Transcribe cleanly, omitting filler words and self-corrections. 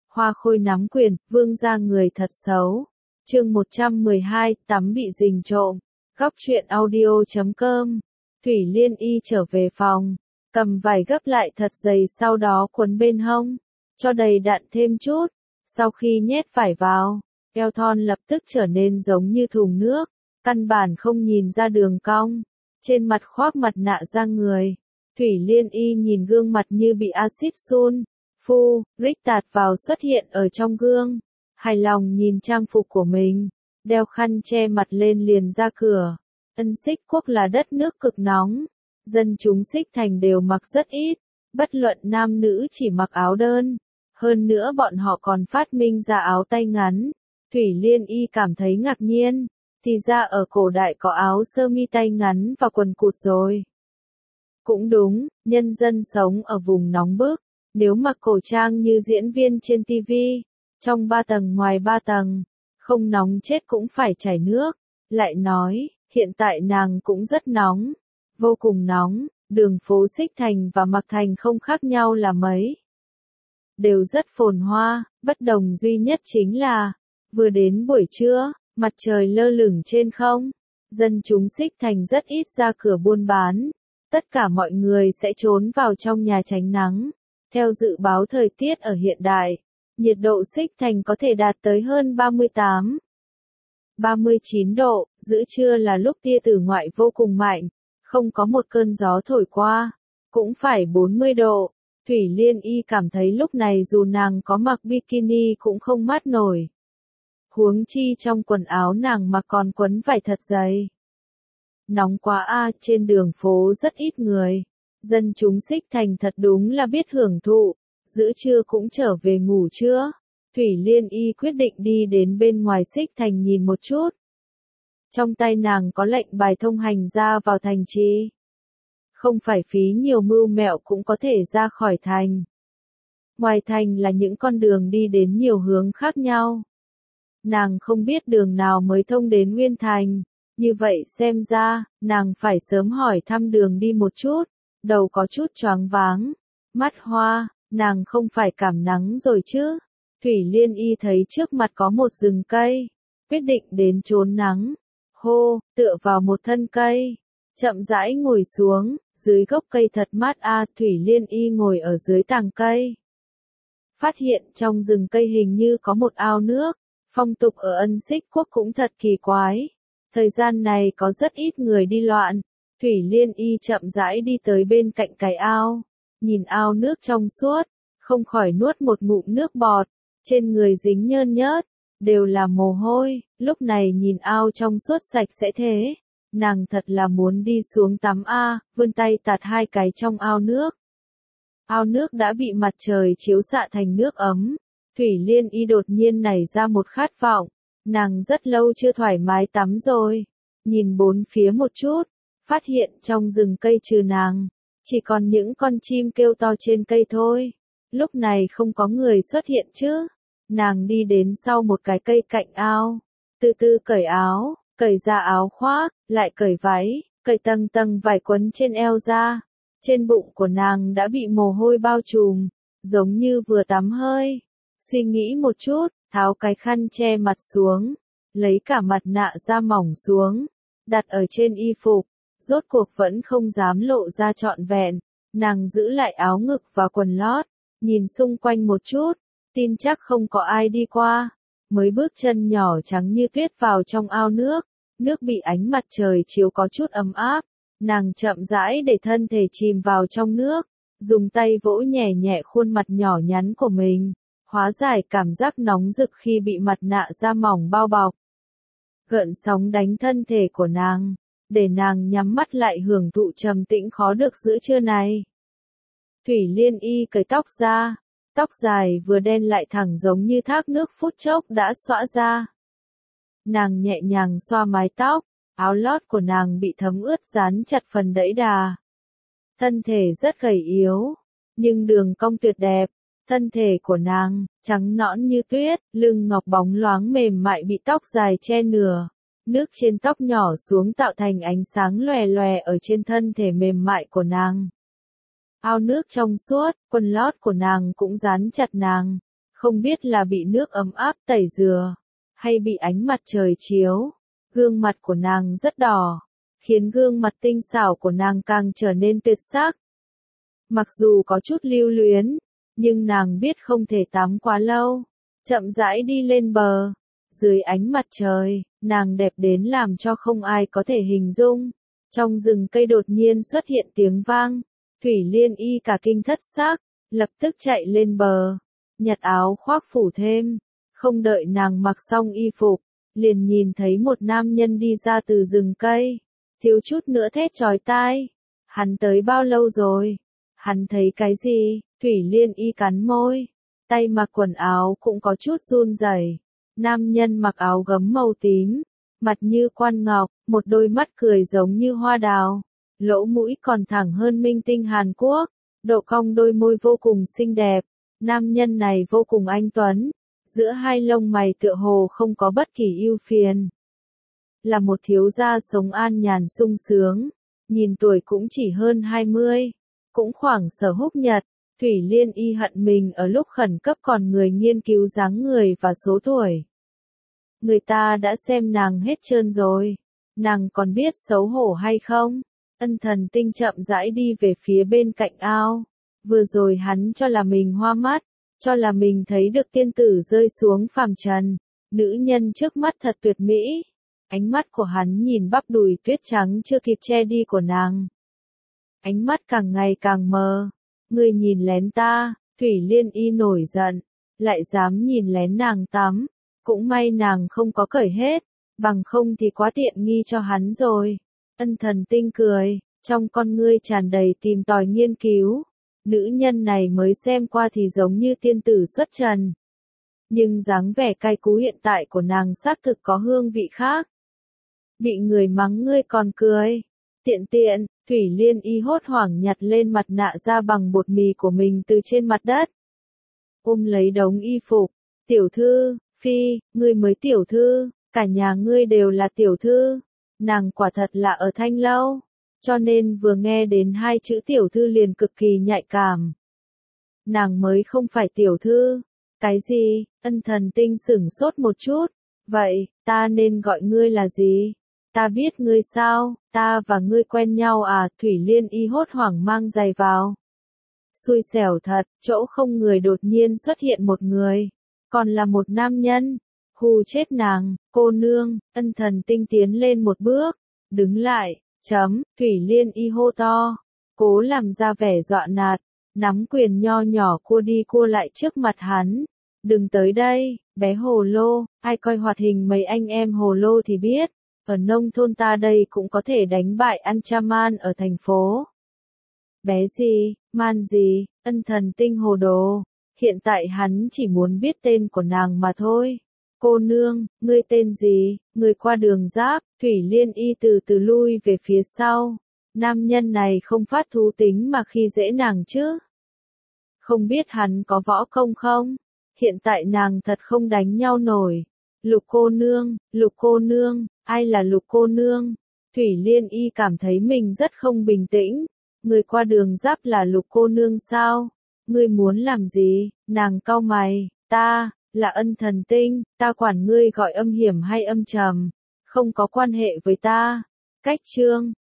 Hoa Khôi nắm quyền, vương gia người thật xấu. Chương 112, tắm bị rình trộm. Góc truyện audio.com. Thủy Liên Y trở về phòng, cầm vải gấp lại thật dày sau đó quấn bên hông, cho đầy đặn thêm chút. Sau khi nhét vải vào, eo thon lập tức trở nên giống như thùng nước, căn bản không nhìn ra đường cong. Trên mặt khoác mặt nạ da người, Thủy Liên Y nhìn gương mặt như bị axit sulfuric tạt vào xuất hiện ở trong gương, hài lòng nhìn trang phục của mình, đeo khăn che mặt lên liền ra cửa. Ân Xích Quốc là đất nước cực nóng, dân chúng Xích Thành đều mặc rất ít, bất luận nam nữ chỉ mặc áo đơn, hơn nữa bọn họ còn phát minh ra áo tay ngắn. Thủy Liên Y cảm thấy ngạc nhiên, thì ra ở cổ đại có áo sơ mi tay ngắn và quần cụt rồi. Cũng đúng, nhân dân sống ở vùng nóng bức, nếu mặc cổ trang như diễn viên trên TV, trong 3 tầng ngoài 3 tầng, không nóng chết cũng phải chảy nước. Lại nói, hiện tại nàng cũng rất nóng, vô cùng nóng, đường phố Xích Thành và Mạc Thành không khác nhau là mấy. Đều rất phồn hoa, bất đồng duy nhất chính là, vừa đến buổi trưa, mặt trời lơ lửng trên không, dân chúng Xích Thành rất ít ra cửa buôn bán, tất cả mọi người sẽ trốn vào trong nhà tránh nắng. Theo dự báo thời tiết ở hiện đại, nhiệt độ Xích Thành có thể đạt tới hơn 39 độ, giữa trưa là lúc tia tử ngoại vô cùng mạnh, không có một cơn gió thổi qua, cũng phải 40 độ. Thủy Liên Y cảm thấy lúc này dù nàng có mặc bikini cũng không mát nổi. Huống chi trong quần áo nàng mặc còn quấn vải thật dày. Nóng quá a, trên đường phố rất ít người. Dân chúng Xích Thành thật đúng là biết hưởng thụ, giữa trưa cũng trở về ngủ trưa. Thủy Liên Y quyết định đi đến bên ngoài Xích Thành nhìn một chút. Trong tay nàng có lệnh bài thông hành ra vào thành trì. Không phải phí nhiều mưu mẹo cũng có thể ra khỏi thành. Ngoài thành là những con đường đi đến nhiều hướng khác nhau. Nàng không biết đường nào mới thông đến Nguyên Thành, như vậy xem ra, nàng phải sớm hỏi thăm đường đi một chút, đầu có chút choáng váng, mắt hoa, nàng không phải cảm nắng rồi chứ. Thủy Liên Y thấy trước mặt có một rừng cây, quyết định đến trốn nắng, hô, tựa vào một thân cây, chậm rãi ngồi xuống, dưới gốc cây thật mát a. Thủy Liên Y ngồi ở dưới tàng cây, phát hiện trong rừng cây hình như có một ao nước. Phong tục ở Ân Xích Quốc cũng thật kỳ quái. Thời gian này có rất ít người đi loạn. Thủy Liên Y chậm rãi đi tới bên cạnh cái ao. Nhìn ao nước trong suốt, không khỏi nuốt một ngụm nước bọt. Trên người dính nhơn nhớt, đều là mồ hôi. Lúc này nhìn ao trong suốt sạch sẽ thế. Nàng thật là muốn đi xuống tắm a, vươn tay tạt 2 cái trong ao nước. Ao nước đã bị mặt trời chiếu xạ thành nước ấm. Thủy Liên Y đột nhiên nảy ra một khát vọng, nàng rất lâu chưa thoải mái tắm rồi. Nhìn bốn phía một chút, phát hiện trong rừng cây trừ nàng, chỉ còn những con chim kêu to trên cây thôi. Lúc này không có người xuất hiện chứ. Nàng đi đến sau một cái cây cạnh ao, từ từ cởi áo, cởi ra áo khoác, lại cởi váy, cởi tầng tầng vải quấn trên eo ra. Trên bụng của nàng đã bị mồ hôi bao trùm, giống như vừa tắm hơi. Suy nghĩ một chút, tháo cái khăn che mặt xuống, lấy cả mặt nạ da mỏng xuống, đặt ở trên y phục, rốt cuộc vẫn không dám lộ ra trọn vẹn. Nàng giữ lại áo ngực và quần lót, nhìn xung quanh một chút, tin chắc không có ai đi qua, mới bước chân nhỏ trắng như tuyết vào trong ao nước. Nước bị ánh mặt trời chiếu có chút ấm áp, nàng chậm rãi để thân thể chìm vào trong nước, dùng tay vỗ nhẹ nhẹ khuôn mặt nhỏ nhắn của mình, hóa giải cảm giác nóng rực khi bị mặt nạ da mỏng bao bọc. Gợn sóng đánh thân thể của nàng, để nàng nhắm mắt lại hưởng thụ trầm tĩnh khó được giữa trưa này. Thủy Liên Y cởi tóc ra, tóc dài vừa đen lại thẳng giống như thác nước phút chốc đã xõa ra. Nàng nhẹ nhàng xoa mái tóc, áo lót của nàng bị thấm ướt dán chặt phần đẫy đà. Thân thể rất gầy yếu, nhưng đường cong tuyệt đẹp. Thân thể của nàng, trắng nõn như tuyết, lưng ngọc bóng loáng mềm mại bị tóc dài che nửa. Nước trên tóc nhỏ xuống tạo thành ánh sáng lòe lòe ở trên thân thể mềm mại của nàng. Ao nước trong suốt, quần lót của nàng cũng dán chặt nàng, Không biết là bị nước ấm áp tẩy rửa, hay bị ánh mặt trời chiếu, gương mặt của nàng rất đỏ, khiến gương mặt tinh xảo của nàng càng trở nên tuyệt sắc. Mặc dù có chút lưu luyến, nhưng nàng biết không thể tắm quá lâu, chậm rãi đi lên bờ. Dưới ánh mặt trời, nàng đẹp đến làm cho không ai có thể hình dung. Trong rừng cây đột nhiên xuất hiện tiếng vang, Thủy Liên Y cả kinh thất xác, lập tức chạy lên bờ, nhặt áo khoác phủ thêm. Không đợi nàng mặc xong y phục, liền nhìn thấy một nam nhân đi ra từ rừng cây, thiếu chút nữa thét chói tai. Hắn tới bao lâu rồi? Hắn thấy cái gì? Thủy Liên Y cắn môi, tay mặc quần áo cũng có chút run rẩy. Nam nhân mặc áo gấm màu tím, mặt như quan ngọc, một đôi mắt cười giống như hoa đào, lỗ mũi còn thẳng hơn minh tinh Hàn Quốc, độ cong đôi môi vô cùng xinh đẹp. Nam nhân này vô cùng anh tuấn, giữa hai lông mày tựa hồ không có bất kỳ ưu phiền. Là một thiếu gia sống an nhàn sung sướng, nhìn tuổi cũng chỉ hơn 20, cũng khoảng Sở Húc Nhật. Thủy Liên Y hận mình ở lúc khẩn cấp còn người nghiên cứu dáng người và số tuổi. Người ta đã xem nàng hết trơn rồi, nàng còn biết xấu hổ hay không? Ân Thần Tinh chậm rãi đi về phía bên cạnh ao. Vừa rồi hắn cho là mình hoa mắt, cho là mình thấy được tiên tử rơi xuống phàm trần. Nữ nhân trước mắt thật tuyệt mỹ. Ánh mắt của hắn nhìn bắp đùi tuyết trắng chưa kịp che đi của nàng. Ánh mắt càng ngày càng mờ. Ngươi nhìn lén ta, Thủy Liên Y nổi giận, lại dám nhìn lén nàng tắm. Cũng may nàng không có cởi hết, bằng không thì quá tiện nghi cho hắn rồi. Ân Thần Tinh cười, trong con ngươi tràn đầy tìm tòi nghiên cứu. Nữ nhân này mới xem qua thì giống như tiên tử xuất trần. Nhưng dáng vẻ cay cú hiện tại của nàng xác thực có hương vị khác. Bị người mắng ngươi còn cười. Tiện tiện, Thủy Liên Y hốt hoảng nhặt lên mặt nạ da bằng bột mì của mình từ trên mặt đất. Ôm lấy đống y phục. Tiểu thư, phi, ngươi mới tiểu thư, cả nhà ngươi đều là tiểu thư. Nàng quả thật là ở Thanh Lâu, cho nên vừa nghe đến hai chữ tiểu thư liền cực kỳ nhạy cảm. Nàng mới không phải tiểu thư. Cái gì? Ân Thần Tinh sửng sốt một chút. Vậy, ta nên gọi ngươi là gì? Ta biết ngươi sao, ta và ngươi quen nhau à? Thủy Liên Y hốt hoảng mang giày vào. Xui xẻo thật, chỗ không người đột nhiên xuất hiện một người, còn là một nam nhân. Hù chết nàng. Cô nương. Ân Thần Tinh tiến lên một bước, đứng lại, Thủy Liên Y hô to, cố làm ra vẻ dọa nạt, nắm quyền nho nhỏ cua đi cua lại trước mặt hắn. Đừng tới đây, bé hồ lô, ai coi hoạt hình mấy anh em hồ lô thì biết, ở nông thôn ta đây cũng có thể đánh bại Anchaman ở thành phố. Bé gì, man gì? Ân Thần Tinh hồ đồ, hiện tại hắn chỉ muốn biết tên của nàng mà thôi. Cô nương, ngươi tên gì? Người qua đường giáp. Thủy Liên Y từ từ lui về phía sau. Nam nhân này không phát thú tính mà khi dễ nàng chứ. Không biết hắn có võ công không? Hiện tại nàng thật không đánh nhau nổi. Lục cô nương, ai là Lục cô nương? Thủy Liên Y cảm thấy mình rất không bình tĩnh. Người qua đường giáp là Lục cô nương sao? Ngươi muốn làm gì? Nàng cau mày, ta là Ân Thần Tinh, ta quản ngươi gọi âm hiểm hay âm trầm, không có quan hệ với ta. Cách chương